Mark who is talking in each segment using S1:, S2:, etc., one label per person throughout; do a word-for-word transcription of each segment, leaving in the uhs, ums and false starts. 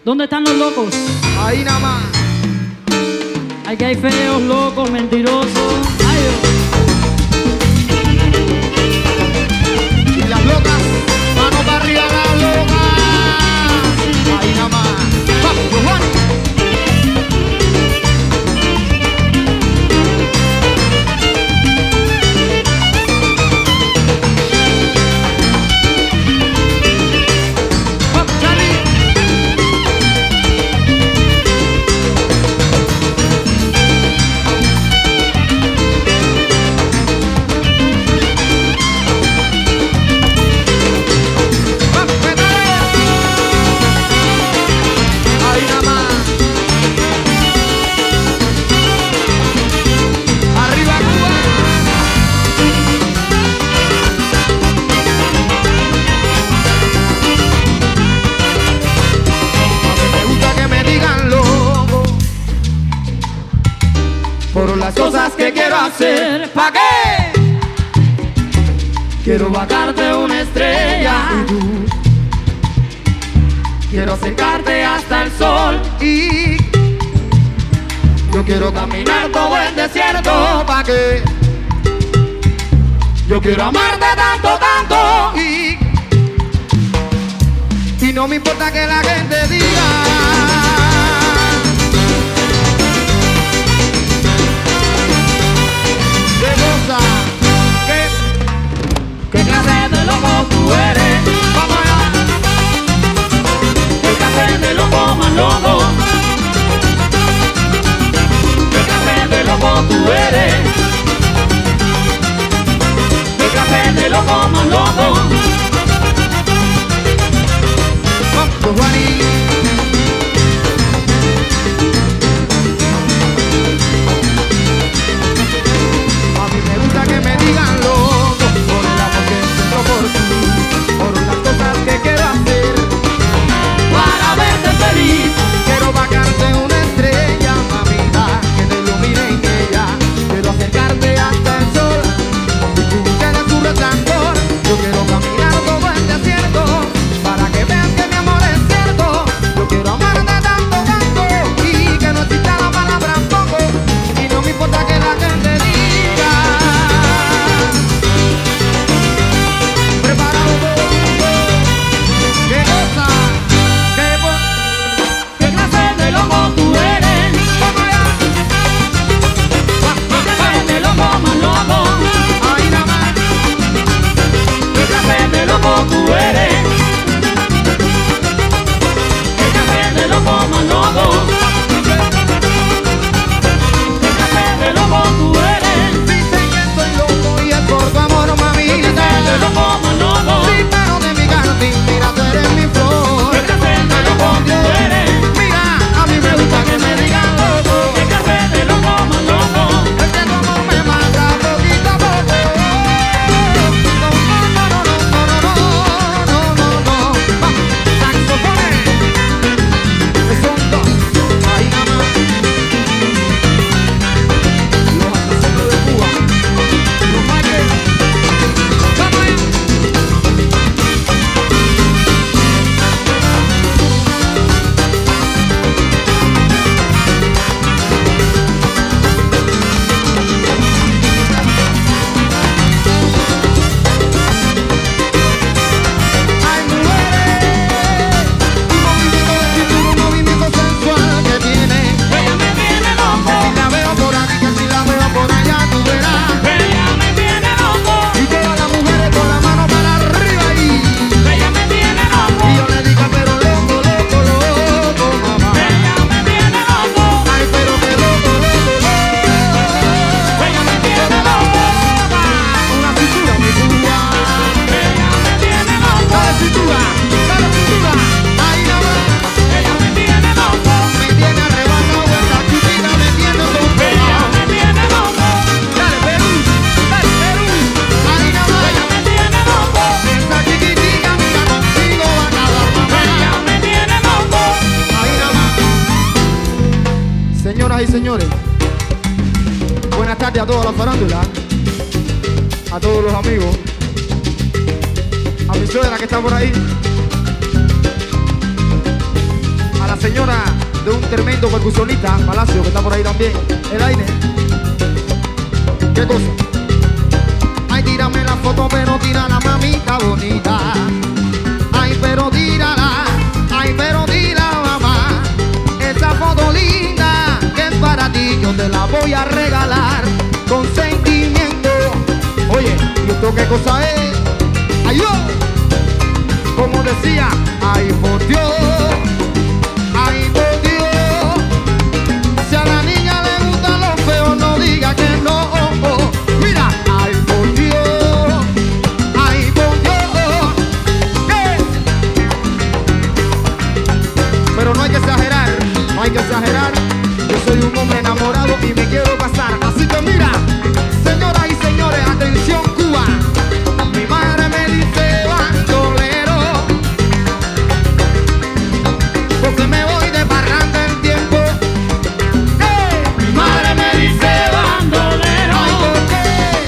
S1: ¿Dónde están los locos?
S2: Ahí nada más.
S1: Ay, que hay feos, locos, mentirosos. Ay, Dios.
S2: Y las locas, mano para arriba las locas. Ahí nada más. Vamos, Juan. Vamos, Charlie. Vamos, Petare. Ahí nada más. Arriba, Cuba. Me gusta que me digan loco por las cosas que quiero hacer. ¿Pa' qué? Quiero bajarte una estrella y tú. Quiero acercarte hasta el sol y yo quiero caminar todo el desierto. ¿Pa' qué? Yo quiero amarte tanto, tanto y y no me importa que la gente diga. ¿Qué cosa? ¿Qué? ¿Qué clase de loco tú eres? Vamos allá. ¿Qué clase de loco más loco? ¿Qué clase de loco tú eres? ¿Qué clase de loco más loco? Vamos, Juaní. A mí me gusta que me digan loco por el amor que siento por ti, por las cosas que quiero hacer para verte feliz. Quiero bajarte una estrella, mamita, que te ilumine en ella. Quiero acercarte hasta el sol y tú tienes tu resplandor. Yo quiero caminar todo el desierto para que veas que mi amor es cierto. Yo quiero amarte tanto, tanto y que no exista la palabra poco y no me importa que la gente diga. Preparado todo, qué cosa, qué bo- qué clase de loco tú eres. Vamos allá. ¿Qué clase de loco más loco? Ahí nada más. ¿Qué clase de loco tú eres? ¿Qué clase de loco más loco? ¿Qué clase de loco tú eres? Dicen que soy loco y es por tu amor, mamita. ¿Qué clase de loco más loco? Sí, pero de mi jardín, mira, tú eres mi flor. ¿Qué clase de loco tú eres? Mira, a mí me gusta que me digan loco. ¿Qué clase de loco más loco? Es que tu amor me mata poquito a poco. No, no, no, no, no, no, no, no, no, no. Vamos, saxofones. Son dos, ahí nada más. Los asesinos de Cuba, los Michael. Vamos allá. Hay mujeres, un movimiento de cintura, un movimiento sensual que tiene. Ella me tiene loco. Que si la veo por aquí, que si la veo por allá, tú verás. Ella me tiene loco. Y todas las mujeres con la mano para arriba y ella me tiene loco. Y yo le digo, pero loco, loco, loco, mamá. Ella me tiene loco. Ay, pero que loco, loco, loco. Ella me tiene loco. Una cintura, mi Cuba. Ella me tiene loco. Dale cintura, dale cintura. Ahí nada más. Ella me tiene loco. Me tiene arrebatado esta chiquita, me tiene loco. Ella me tiene loco. Dale Perú, dale Perú. Ahí nada más. Ella me tiene loco. Esta chiquitita, mira contigo va a acabar, mamá. Ella me tiene loco. Ahí nada más. Señoras y señores, buenas tardes a toda la farándula, a todos los amigos, a mi suegra que está por ahí, a la señora de un tremendo percusionista, Palacio, que está por ahí también, el aire. ¿Qué cosa? Ay, tírame la foto, pero tírala, mamita bonita. Ay, pero tírala, ay, pero tírala, mamá. Esa foto linda que es para ti, yo te la voy a regalar con sentimiento. Oye, ¿y esto qué cosa es? Ay, yo, como decía, ay, por Dios. Ay, por Dios, si a la niña le gusta lo feo, no diga que no. Mira, ay, por Dios, ay, por Dios, ¿qué? Pero no hay que exagerar, no hay que exagerar. Yo soy un hombre enamorado y me quiero casar. Así que mira, señoras y señores, atención Cuba. Mi madre me dice bandolero, porque me voy de parranda en tiempo. ¡Hey!
S1: Mi madre me dice bandolero,
S2: Ay, ¿por qué?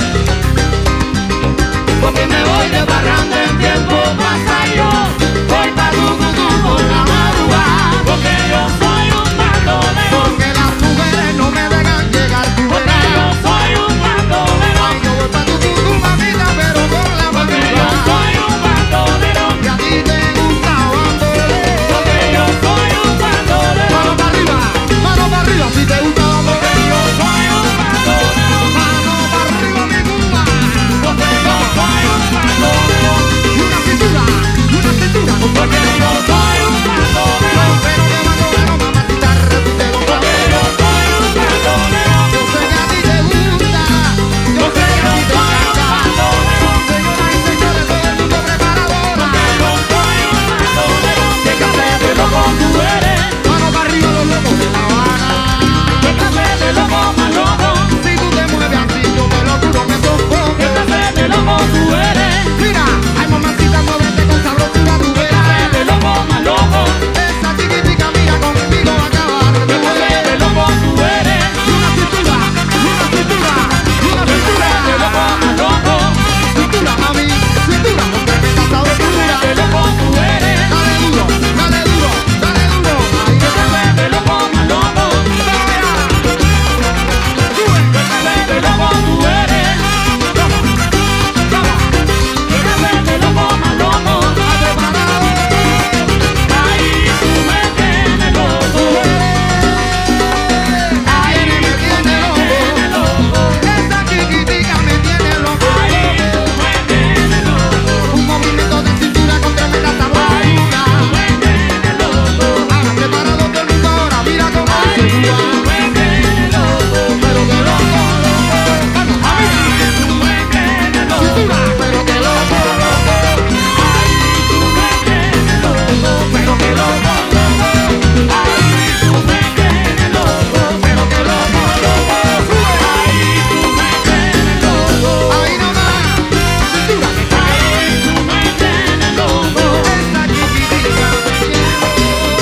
S1: porque me voy de parranda en tiempo. Pasa yo, voy pa' tu tu tu por la madrugada, porque yo soy un bandolero,
S2: Porque las mujeres no me dejan llegar, tú
S1: porque
S2: verás.
S1: yo soy un bandolero,
S2: Ay, yo voy pa' tu tu tu, mamita, pero por la
S1: porque yo
S2: madrugada.
S1: soy un bandolero,
S2: Y a ti te gusta bandolero.
S1: porque yo soy un bandolero,
S2: Mano para arriba, mano para arriba, si te gusta
S1: porque yo
S2: bandolero.
S1: soy un bandolero,
S2: Mano para arriba, mi Cuba.
S1: porque yo soy un bandolero,
S2: Y una cintura, y una cintura,
S1: porque yo soy un bandolero,
S2: pero que bandolero, mamacita, repite los
S1: porque yo
S2: pasos.
S1: soy un bandolero,
S2: Yo sé que a ti te gusta, yo sé que a ti te encanta. Señoras y señores, todo el mundo preparado ahora.
S1: yo soy un bandolero,
S2: Que café de
S1: loco tú eres,
S2: mano para arriba los locos de La Habana.
S1: que café de loco más loco,
S2: Si tú te mueves así, yo te lo juro, me
S1: que
S2: sofoco.
S1: café de loco tú eres,
S2: Mira, ay mamacita, muévete con sabrosura, tú
S1: que café
S2: verás.
S1: de loco más loco,
S2: Esa chiquitica, mira, conmigo va a acabar.
S1: que café de loco tú eres,
S2: Y una cintura, y una cintura, y una
S1: que café de loco
S2: cintura.
S1: más loco,
S2: Cintura, mami, cintura, con tremenda sabrosura.
S1: de loco tú eres,
S2: Dale duro, dale duro, dale duro. Ahí
S1: que
S2: está.
S1: café de loco más loco, que café de loco tú eres, que café de loco más loco, ahí tú me tienes loco, ahí
S2: Me tiene
S1: me
S2: loco.
S1: tienes loco,
S2: Esa chiquitica me tiene loco.
S1: ahí tú me tienes loco,
S2: Un movimiento de cintura con tremenda
S1: ahí
S2: sabrosura.
S1: tú me tienes loco,
S2: Haga preparado todo el mundo ahora, mira cómo se
S1: ahí tú
S2: suba.
S1: me tienes loco,
S2: Pero que loco, loco. Vamos,
S1: ahí
S2: amiga.
S1: tú me tienes loco,
S2: Cintura, pero que loco, loco.
S1: ahí tú me tienes loco,
S2: Pero que loco, loco.
S1: ahí tú me tienes loco,
S2: Pero que loco, loco. Sube.
S1: ahí tú me tienes loco,
S2: Ahí nomás. Cintura,
S1: ahí tú me tienes loco,
S2: esa chiquitica me tiene loco.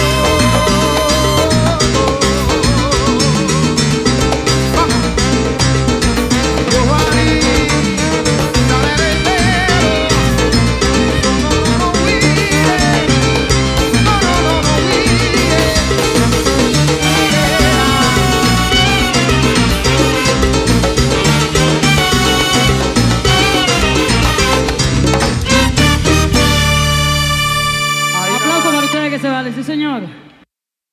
S2: Vamos. Giovanni, dale vendero. No, no, no, no, huye. No, no, no, no, huye. Ahí
S1: aplauso para ustedes que se vale, sí señor.